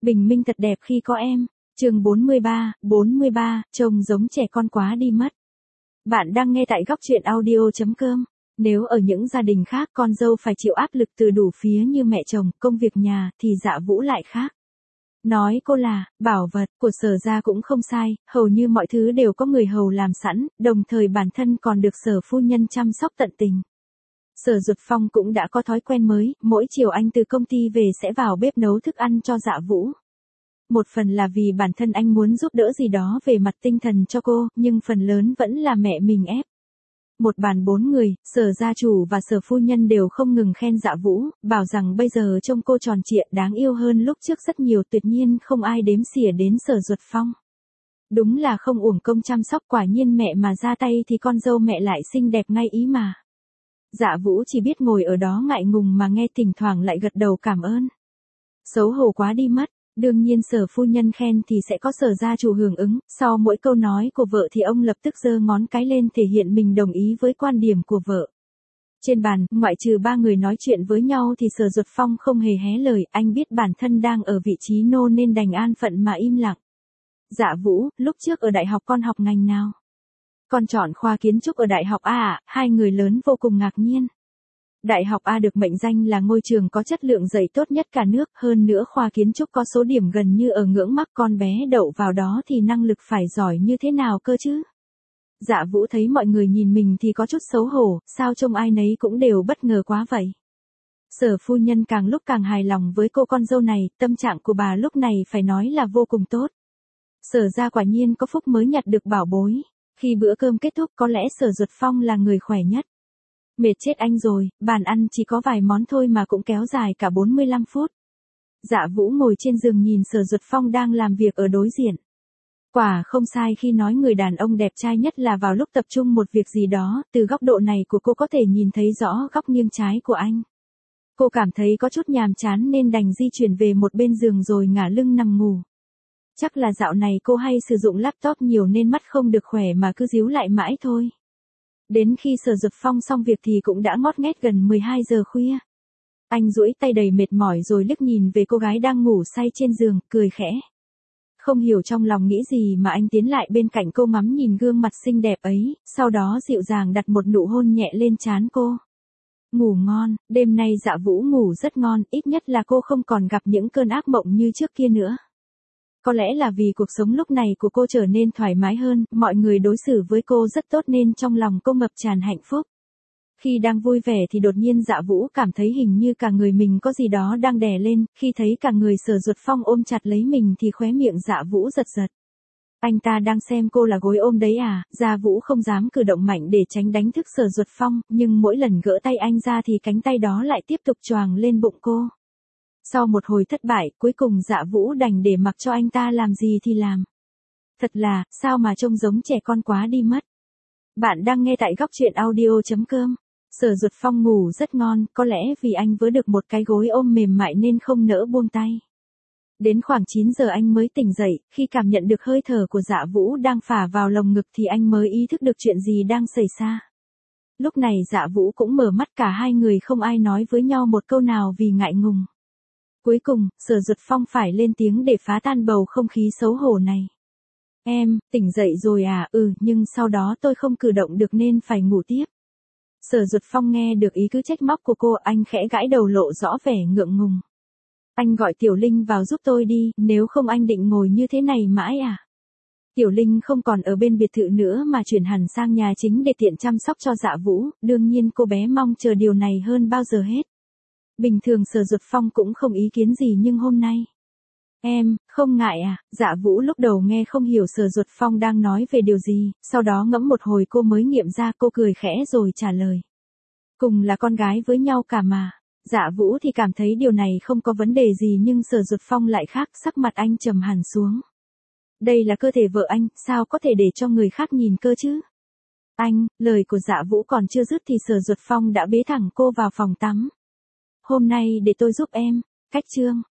Bình minh thật đẹp khi có em. Chương 43, trông giống trẻ con quá đi mất. Bạn đang nghe tại góc truyện audio.com. Nếu ở những gia đình khác con dâu phải chịu áp lực từ đủ phía như mẹ chồng, công việc nhà, thì Dạ Vũ lại khác. Nói cô là bảo vật của Sở gia cũng không sai, hầu như mọi thứ đều có người hầu làm sẵn, đồng thời bản thân còn được Sở phu nhân chăm sóc tận tình. Sở Duật Phong cũng đã có thói quen mới, mỗi chiều anh từ công ty về sẽ vào bếp nấu thức ăn cho Dạ Vũ. Một phần là vì bản thân anh muốn giúp đỡ gì đó về mặt tinh thần cho cô, nhưng phần lớn vẫn là mẹ mình ép. Một bàn 4 người, Sở gia chủ và Sở phu nhân đều không ngừng khen Dạ Vũ, bảo rằng bây giờ trông cô tròn trịa đáng yêu hơn lúc trước rất nhiều, tuyệt nhiên không ai đếm xỉa đến Sở Duật Phong. Đúng là không uổng công chăm sóc, quả nhiên mẹ mà ra tay thì con dâu mẹ lại xinh đẹp ngay ý mà. Dạ Vũ chỉ biết ngồi ở đó ngại ngùng mà nghe, thỉnh thoảng lại gật đầu cảm ơn. Xấu hổ quá đi mất. Đương nhiên Sở phu nhân khen thì sẽ có Sở gia chủ hưởng ứng, sau mỗi câu nói của vợ thì ông lập tức giơ ngón cái lên thể hiện mình đồng ý với quan điểm của vợ. Trên bàn, ngoại trừ 3 người nói chuyện với nhau thì Sở Duật Phong không hề hé lời, anh biết bản thân đang ở vị trí nô nên đành an phận mà im lặng. Dạ Vũ, lúc trước ở đại học con học ngành nào? Con chọn khoa kiến trúc ở đại học A ạ. Hai người lớn vô cùng ngạc nhiên. Đại học A được mệnh danh là ngôi trường có chất lượng dạy tốt nhất cả nước, hơn nữa khoa kiến trúc có số điểm gần như ở ngưỡng mắc, con bé đậu vào đó thì năng lực phải giỏi như thế nào cơ chứ? Dạ Vũ thấy mọi người nhìn mình thì có chút xấu hổ, sao trông ai nấy cũng đều bất ngờ quá vậy. Sở phu nhân càng lúc càng hài lòng với cô con dâu này, tâm trạng của bà lúc này phải nói là vô cùng tốt. Sở gia quả nhiên có phúc mới nhặt được bảo bối. Khi bữa cơm kết thúc có lẽ Sở Duật Phong là người khỏe nhất. Mệt chết anh rồi, bàn ăn chỉ có vài món thôi mà cũng kéo dài cả 45 phút. Dạ Vũ ngồi trên giường nhìn Sở Duật Phong đang làm việc ở đối diện. Quả không sai khi nói người đàn ông đẹp trai nhất là vào lúc tập trung một việc gì đó, từ góc độ này của cô có thể nhìn thấy rõ góc nghiêng trái của anh. Cô cảm thấy có chút nhàm chán nên đành di chuyển về một bên giường rồi ngả lưng nằm ngủ. Chắc là dạo này cô hay sử dụng laptop nhiều nên mắt không được khỏe mà cứ díu lại mãi thôi. Đến khi Sở Duật Phong xong việc thì cũng đã ngót nghét gần 12 giờ khuya. Anh duỗi tay đầy mệt mỏi rồi liếc nhìn về cô gái đang ngủ say trên giường, cười khẽ. Không hiểu trong lòng nghĩ gì mà anh tiến lại bên cạnh cô ngắm nhìn gương mặt xinh đẹp ấy, sau đó dịu dàng đặt một nụ hôn nhẹ lên trán cô. Ngủ ngon, đêm nay Dạ Vũ ngủ rất ngon, ít nhất là cô không còn gặp những cơn ác mộng như trước kia nữa. Có lẽ là vì cuộc sống lúc này của cô trở nên thoải mái hơn, mọi người đối xử với cô rất tốt nên trong lòng cô ngập tràn hạnh phúc. Khi đang vui vẻ thì đột nhiên Dạ Vũ cảm thấy hình như cả người mình có gì đó đang đè lên, khi thấy cả người Sở Duật Phong ôm chặt lấy mình thì khóe miệng Dạ Vũ giật giật. Anh ta đang xem cô là gối ôm đấy à? Dạ Vũ không dám cử động mạnh để tránh đánh thức Sở Duật Phong, nhưng mỗi lần gỡ tay anh ra thì cánh tay đó lại tiếp tục choàng lên bụng cô. Sau một hồi thất bại, cuối cùng Dạ Vũ đành để mặc cho anh ta làm gì thì làm. Thật là, sao mà trông giống trẻ con quá đi mất. Bạn đang nghe tại góc truyện audio.com. Sở Duật Phong ngủ rất ngon, có lẽ vì anh vớ được một cái gối ôm mềm mại nên không nỡ buông tay. Đến khoảng 9 giờ anh mới tỉnh dậy, khi cảm nhận được hơi thở của Dạ Vũ đang phả vào lồng ngực thì anh mới ý thức được chuyện gì đang xảy ra. Lúc này Dạ Vũ cũng mở mắt, cả hai người không ai nói với nhau một câu nào vì ngại ngùng. Cuối cùng, Sở Duật Phong phải lên tiếng để phá tan bầu không khí xấu hổ này. Em, tỉnh dậy rồi à? Nhưng sau đó tôi không cử động được nên phải ngủ tiếp. Sở Duật Phong nghe được ý cứ trách móc của cô, anh khẽ gãi đầu lộ rõ vẻ ngượng ngùng. Anh gọi Tiểu Linh vào giúp tôi đi, nếu không anh định ngồi như thế này mãi à? Tiểu Linh không còn ở bên biệt thự nữa mà chuyển hẳn sang nhà chính để tiện chăm sóc cho Dạ Vũ, đương nhiên cô bé mong chờ điều này hơn bao giờ hết. Bình thường Sở Duật Phong cũng không ý kiến gì nhưng hôm nay. Em, không ngại à? Dạ Vũ lúc đầu nghe không hiểu Sở Duật Phong đang nói về điều gì, sau đó ngẫm một hồi cô mới nghiệm ra, cô cười khẽ rồi trả lời. Cùng là con gái với nhau cả mà. Dạ Vũ thì cảm thấy điều này không có vấn đề gì nhưng Sở Duật Phong lại khác, sắc mặt anh trầm hẳn xuống. Đây là cơ thể vợ anh, sao có thể để cho người khác nhìn cơ chứ? Anh, lời của Dạ Vũ còn chưa dứt thì Sở Duật Phong đã bế thẳng cô vào phòng tắm. Hôm nay để tôi giúp em. Cách chương.